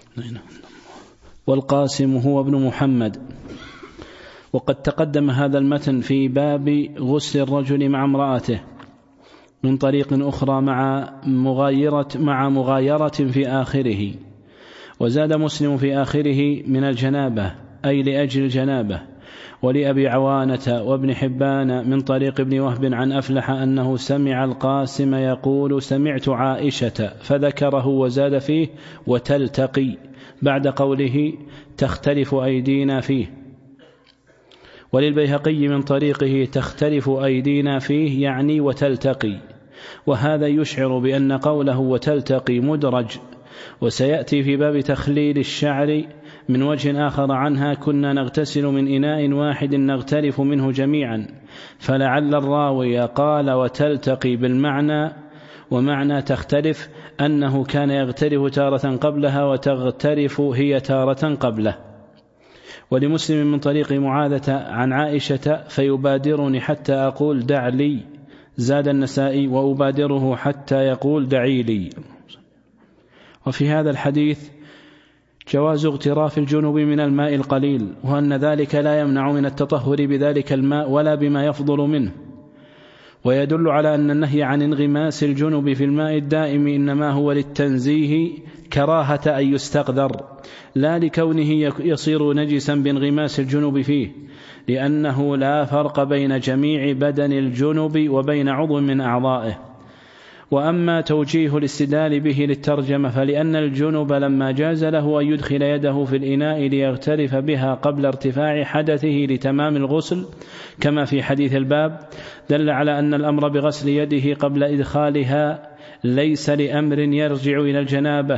[SPEAKER 2] والقاسم هو ابن محمد. وقد تقدم هذا المتن في باب غسل الرجل مع امرأته من طريق أخرى مع مغايرة في آخره. وزاد مسلم في آخره من الجنابة أي لأجل الجنابة. ولأبي عوانة وابن حبان من طريق ابن وهب عن أفلح أنه سمع القاسم يقول: سمعت عائشة، فذكره وزاد فيه: وتلتقي، بعد قوله: تختلف أيدينا فيه. وللبيهقي من طريقه: تختلف أيدينا فيه يعني وتلتقي. وهذا يشعر بأن قوله وتلتقي مدرج. وسيأتي في باب تخليل الشعر من وجه آخر عنها: كنا نغتسل من إناء واحد نغترف منه جميعا. فلعل الراوي قال وتلتقي بالمعنى، ومعنى تختلف أنه كان يغترف تارة قبلها وتغترف هي تارة قبله. ولمسلم من طريق معاذة عن عائشة: فيبادرني حتى أقول دع لي. زاد النسائي: وأبادره حتى يقول دعي لي. وفي هذا الحديث جواز اغتراف الجنب من الماء القليل، وأن ذلك لا يمنع من التطهر بذلك الماء ولا بما يفضل منه. ويدل على أن النهي عن انغماس الجنب في الماء الدائم إنما هو للتنزيه كراهة أن يستقذر، لا لكونه يصير نجسا بانغماس الجنب فيه، لأنه لا فرق بين جميع بدن الجنب وبين عضو من أعضائه. وأما توجيه الاستدلال به للترجمة فلأن الجنب لما جاز له أن يدخل يده في الإناء ليغترف بها قبل ارتفاع حدثه لتمام الغسل كما في حديث الباب، دل على أن الأمر بغسل يده قبل إدخالها ليس لأمر يرجع إلى الجنابة،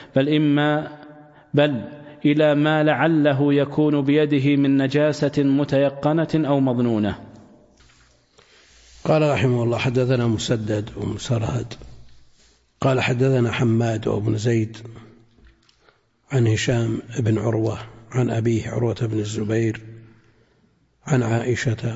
[SPEAKER 2] بل إلى ما لعله يكون بيده من نجاسة متيقنة أو مظنونة.
[SPEAKER 1] قال رحمه الله: حدثنا مسدد ومسرهد قال حدثنا حماد وابن زيد عن هشام بن عروة عن أبيه عروة بن الزبير عن عائشة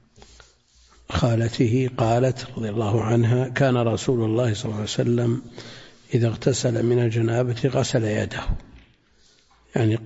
[SPEAKER 1] خالته قالت رضي الله عنها: كان رسول الله صلى الله عليه وسلم إذا اغتسل من الجنابة غسل يده، يعني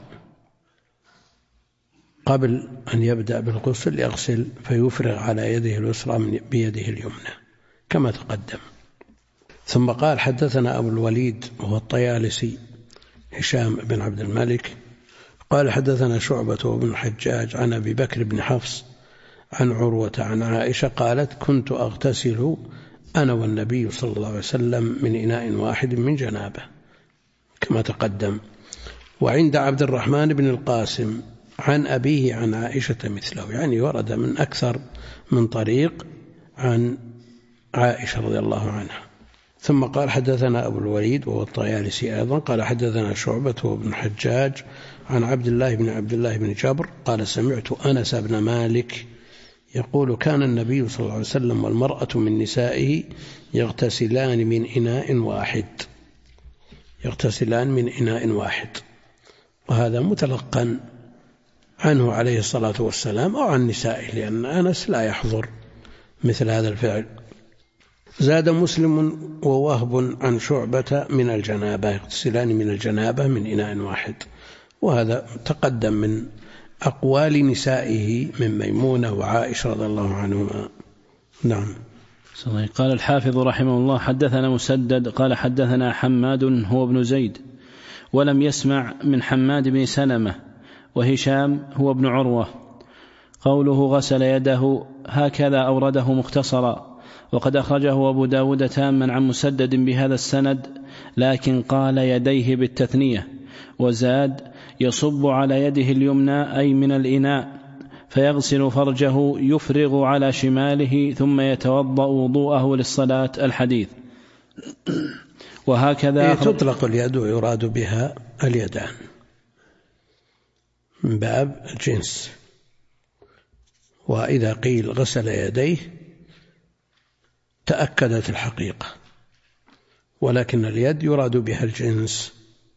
[SPEAKER 1] قبل أن يبدأ بالغسل يغسل فيفرغ على يده اليسرى بيده اليمنى كما تقدم. ثم قال: حدثنا أبو الوليد وهو الطيالسي هشام بن عبد الملك قال حدثنا شعبة وابن الحجاج عن أبي بكر بن حفص عن عروة عن عائشة قالت: كنت أغتسل أنا والنبي صلى الله عليه وسلم من إناء واحد من جنابه كما تقدم. وعند عبد الرحمن بن القاسم عن أبيه عن عائشة مثله، يعني ورد من أكثر من طريق عن عائشة رضي الله عنها. ثم قال: حدثنا أبو الوليد وهو الطيالسي أيضا قال حدثنا شعبة وابن الحجاج عن عبد الله بن جبر قال: سمعت أنس بن مالك يقول: كان النبي صلى الله عليه وسلم والمرأة من نسائه يغتسلان من إناء واحد. وهذا متلقن عنه عليه الصلاة والسلام أو عن نسائه، لأن أنس لا يحضر مثل هذا الفعل. زاد مسلم ووهب عن شعبة من الجنابة، يغتسلان من الجنابة من إناء واحد. وهذا تقدم من أقوال نسائه من ميمونة وعائشة رضي الله عنهما. نعم.
[SPEAKER 2] قال الحافظ رحمه الله حدثنا مسدد قال حدثنا حماد هو ابن زيد ولم يسمع من حماد بن سلمة وهشام هو ابن عروة. قوله غسل يده هكذا أورده مختصرا، وقد أخرجه أبو داود تاما عن مسدد بهذا السند، لكن قال يديه بالتثنية، وزاد يصب على يده اليمنى أي من الإناء، فيغسل فرجه يفرغ على شماله ثم يتوضأ وضوءه للصلاة. الحديث. وهكذا
[SPEAKER 1] تطلق اليد ويراد بها اليدان من باب الجنس، وإذا قيل غسل يديه تأكدت الحقيقة، ولكن اليد يراد بها الجنس.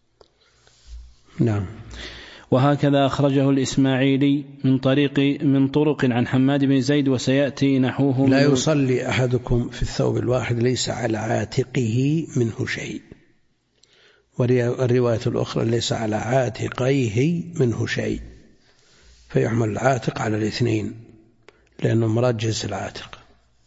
[SPEAKER 1] نعم.
[SPEAKER 2] وهكذا أخرجه الإسماعيلي من طرق عن حماد بن زيد، وسيأتي نحوه.
[SPEAKER 1] لا يصلي أحدكم في الثوب الواحد ليس على عاتقه منه شيء، والرواية الأخرى ليس على عاتقيه منه شيء، فيحمل العاتق على الاثنين لأنه مراد جنس العاتق.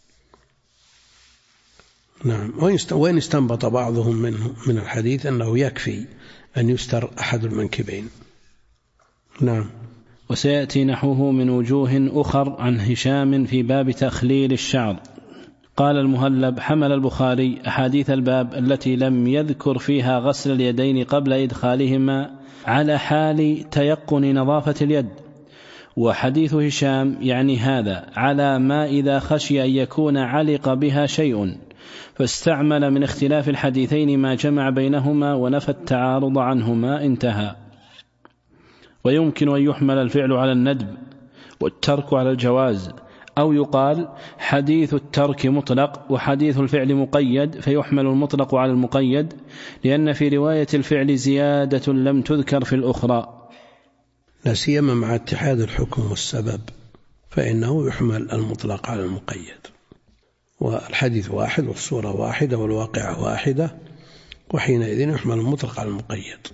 [SPEAKER 1] نعم. وإن استنبط بعضهم من الحديث أنه يكفي أن يستر أحد المنكبين. نعم.
[SPEAKER 2] وسيأتي نحوه من وجوه أخر عن هشام في باب تخليل الشعر. قال المهلب حمل البخاري أحاديث الباب التي لم يذكر فيها غسل اليدين قبل إدخالهما على حال تيقن نظافة اليد، وحديث هشام يعني هذا على ما إذا خشي أن يكون علق بها شيء، فاستعمل من اختلاف الحديثين ما جمع بينهما ونفى التعارض عنهما. انتهى. ويمكن أن يحمل الفعل على الندب والترك على الجواز، أو يقال حديث الترك مطلق وحديث الفعل مقيد، فيحمل المطلق على المقيد، لأن في رواية الفعل زيادة لم تذكر في الأخرى،
[SPEAKER 1] لا سيما مع اتحاد الحكم والسبب، فإنه يحمل المطلق على المقيد، والحديث واحد والصورة واحدة والواقعة واحدة، وحينئذ يحمل المطلق على المقيد.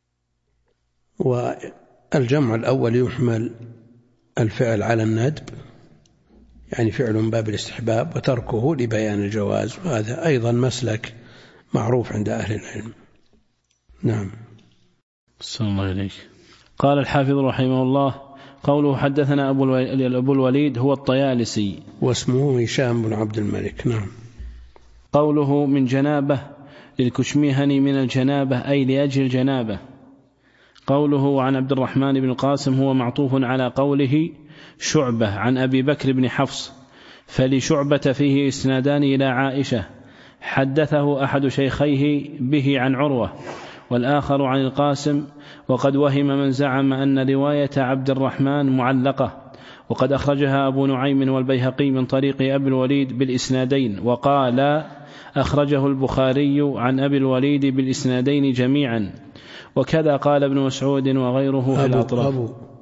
[SPEAKER 1] والجمع الأول يحمل الفعل على الندب، يعني فعل من باب الاستحباب، وتركه لبيان الجواز، وهذا أيضا مسلك معروف عند أهل العلم. نعم.
[SPEAKER 2] صلى الله عليك. قال الحافظ رحمه الله قوله حدثنا أبو الوليد هو الطيالسي
[SPEAKER 1] واسمه هشام بن عبد الملك. نعم.
[SPEAKER 2] قوله من جنابه للكشميهني من الجنابة أي لأجل الجنابة. قوله عن عبد الرحمن بن القاسم هو معطوف على قوله شعبة عن أبي بكر بن حفص، فلشعبة فيه إسنادان إلى عائشة، حدثه أحد شيخيه به عن عروة والآخر عن القاسم، وقد وهم من زعم أن رواية عبد الرحمن معلقة، وقد أخرجها أبو نعيم والبيهقي من طريق أبي الوليد بالإسنادين، وقال أخرجه البخاري عن أبي الوليد بالإسنادين جميعا، وكذا قال ابن مسعود وغيره في الأطراف.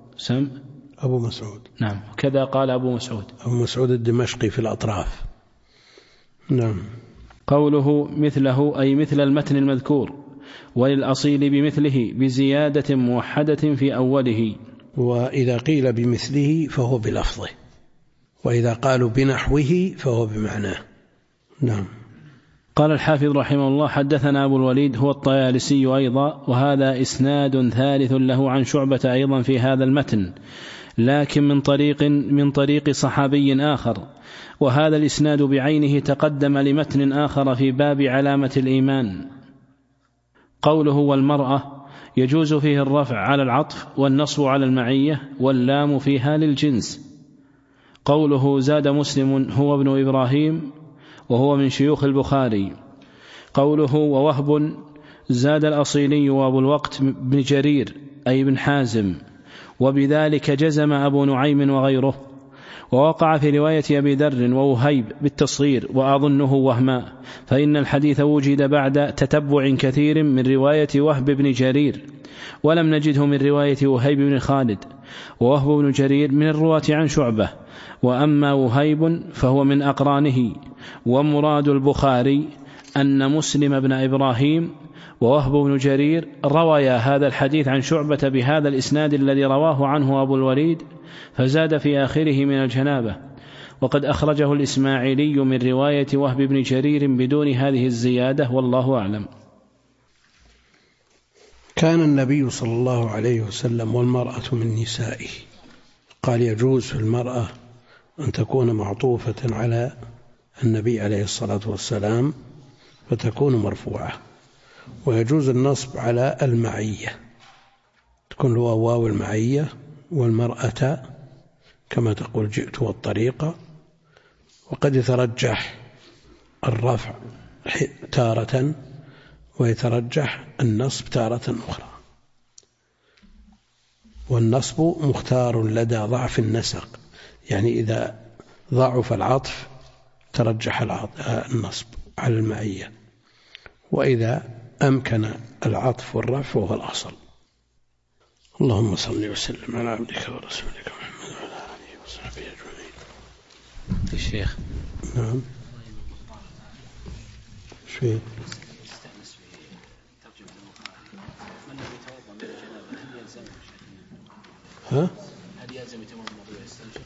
[SPEAKER 1] أبو مسعود.
[SPEAKER 2] نعم. كذا قال أبو مسعود
[SPEAKER 1] الدمشقي في الأطراف. نعم.
[SPEAKER 2] قوله مثله أي مثل المتن المذكور، وللأصيل بمثله بزيادة موحدة في أوله.
[SPEAKER 1] وإذا قيل بمثله فهو بلفظه، وإذا قالوا بنحوه فهو بمعناه. نعم.
[SPEAKER 2] قال الحافظ رحمه الله حدثنا أبو الوليد هو الطيالسي أيضا، وهذا إسناد ثالث له عن شعبة أيضا في هذا المتن، لكن من طريق صحابي آخر، وهذا الإسناد بعينه تقدم لمتن آخر في باب علامة الإيمان. قوله والمرأة يجوز فيه الرفع على العطف والنصب على المعية، واللام فيها للجنس. قوله زاد مسلم هو ابن إبراهيم وهو من شيوخ البخاري. قوله ووهب زاد الأصيلي وأبو الوقت بن جرير أي بن حازم، وبذلك جزم أبو نعيم وغيره. ووقع في رواية أبي ذر ووهيب بالتصغير وأظنه وهما، فإن الحديث وجد بعد تتبع كثير من رواية وهب بن جرير، ولم نجده من رواية وهيب بن خالد، ووهب بن جرير من الرواة عن شعبة، وأما وهيب فهو من أقرانه. ومراد البخاري أن مسلم بن إبراهيم ووهب بن جرير رويا هذا الحديث عن شعبة بهذا الإسناد الذي رواه عنه أبو الوليد، فزاد في آخره من الجنابة. وقد أخرجه الإسماعيلي من رواية وهب بن جرير بدون هذه الزيادة، والله أعلم.
[SPEAKER 1] كان النبي صلى الله عليه وسلم والمرأة من نسائه، قال يجوز في المرأة أن تكون معطوفة على النبي عليه الصلاة والسلام فتكون مرفوعة، ويجوز النصب على المعية، تكون له واو المعية، والمرأة كما تقول جئت والطريقة. وقد يترجح الرفع تارة ويترجح النصب تارة أخرى، والنصب مختار لدى ضعف النسق، يعني إذا ضعف العطف ترجح النصب على المعية، وإذا أمكن العطف والرفع وهو الأصل. اللهم صل وسلم على عبدك ورسولك محمد وعلى آله وصحبه أجمعين.
[SPEAKER 2] الشيخ
[SPEAKER 1] نعم شيء ها؟
[SPEAKER 2] هل يلزم يتوضأ ويستنشق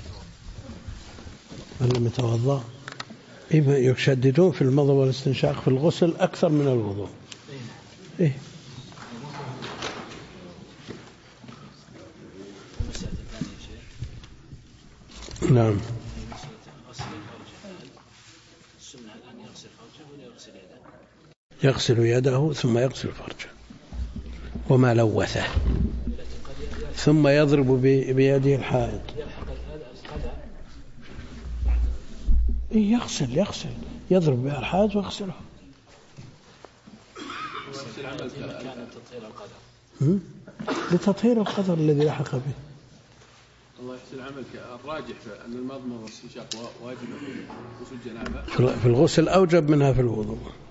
[SPEAKER 1] من لم يتوضأ؟ يشددون في المضض والاستنشاق في الغسل أكثر من الوضوء. إيه؟ نعم. يغسل يده ثم يغسل فرجه وما لوثه، ثم يضرب بيده الحائط. يغسل يضرب بها الحائط ويغسله. لتطهير القدر الذي لحق به.
[SPEAKER 3] الله يحسن عملك. الراجح أن المضمضة والاستنشاق واجب في غسل الجنابة.
[SPEAKER 1] في الغسل أوجب منها في الوضوء.